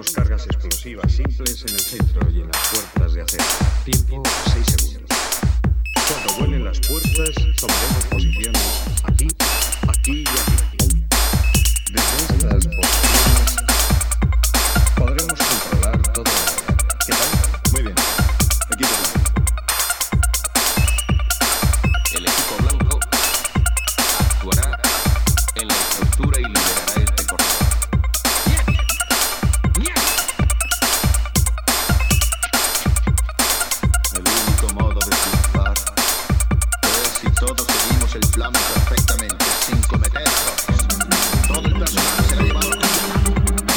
Encontraremos cargas explosivas simples en el centro y en las puertas de acero. Tiempo 6 segundos. Cuando vuelen las puertas, tomaremos posiciones aquí, aquí y aquí. Desde estas posiciones podremos controlar todo. ¿Qué tal? Muy bien. Equipo blanco. El equipo blanco actuará en la estructura y liberará este corredor. El único modo de triunfar es si todos seguimos el plan perfectamente, sin cometer errores. Todo el personal será llevado a cabo.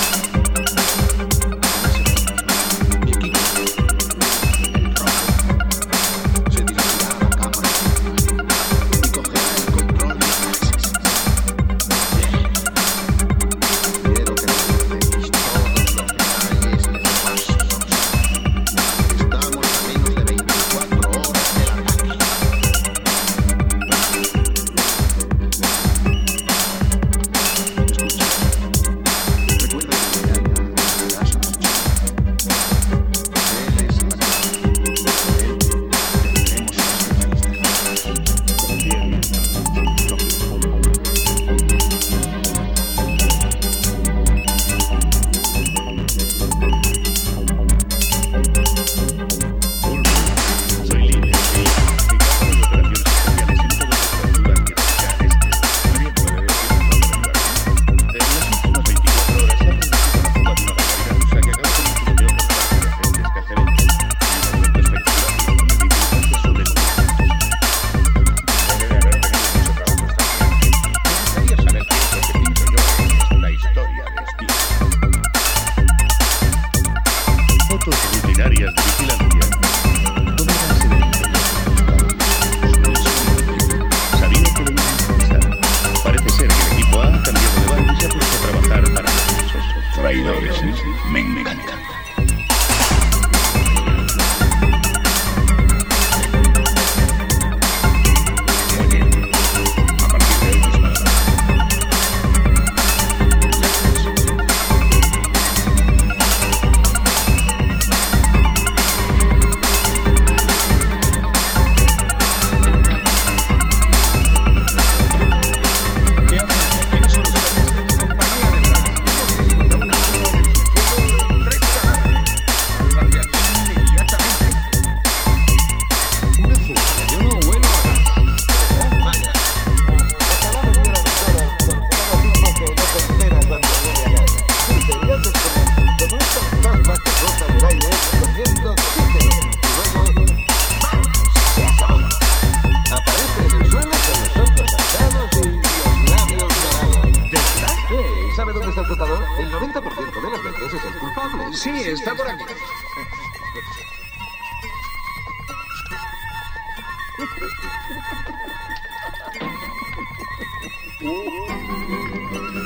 Mi equipo, el rojo, se dirigirá a la cámara y cogerá el control de la crisis. Quiero que recordéis todos los detalles nefastosos. Estamos a menos de 24 horas del ataque. Recuerda que mañana serás noche. Él es la noche. Por él tendremos Soy líder. Equipo de operaciones especiales en toda la cobertura antirradical este. Nadie puede decir en las últimas 24 horas se ha producido una fuga de una barbaridad rusa que acaba con un tiroteo por parte de agentes cacereros. Un momento espectacular y con dificultades sobre los debe de haber tenido mucho trabajo esta gente. Me gustaría saber qué es lo que pinto yo en esta historia de espías. Fotos rutinarias de vigilancia. Tomadas en el interior. Sabía que le iba a interesar. Parece ser que el equipo A ha cambiado de bando y se ha puesto a trabajar para nosotros. Traidores, ¿eh? Me encanta. Muy bien. A partir de hoy disparará. ¿Qué hacen? ¿Quiénes son los hombres? Compañía de Blanco. Una mano en el subsuelo, 3 cadáveres. Salvaje aquí inmediatamente. Una fuga. Yo no huelo a gas. Vaya. Ojalá me hubieran incorporado tipo que no se entera cuando viene a casa. Sinceridad es como esta fantasma que flota en el aire escondiendo oxígeno y luego se acabó. Aparece en el suelo con los ojos atados y los labios dorados. ¿De verdad? Sí, ¿sabe dónde está el flotador? El 90% de las veces es el culpable. Sí, está por aquí.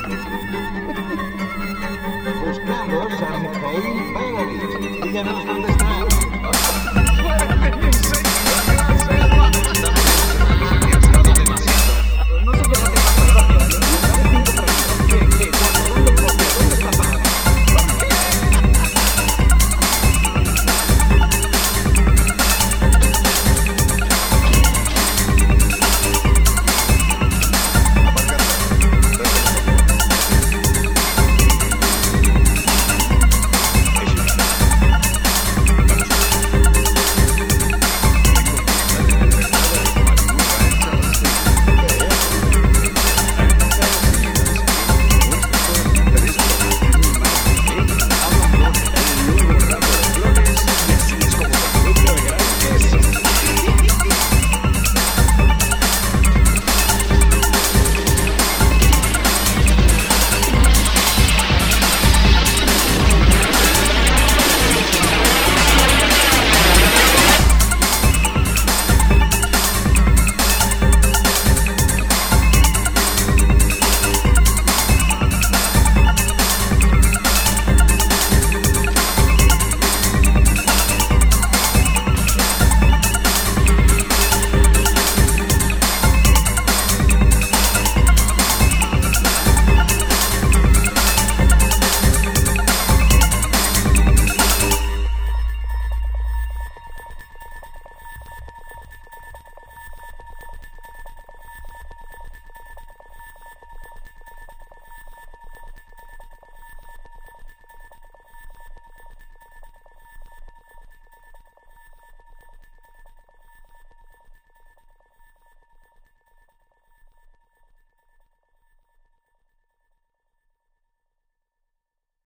Buscamos a Mikhail Pavlovich. Díganos dónde está.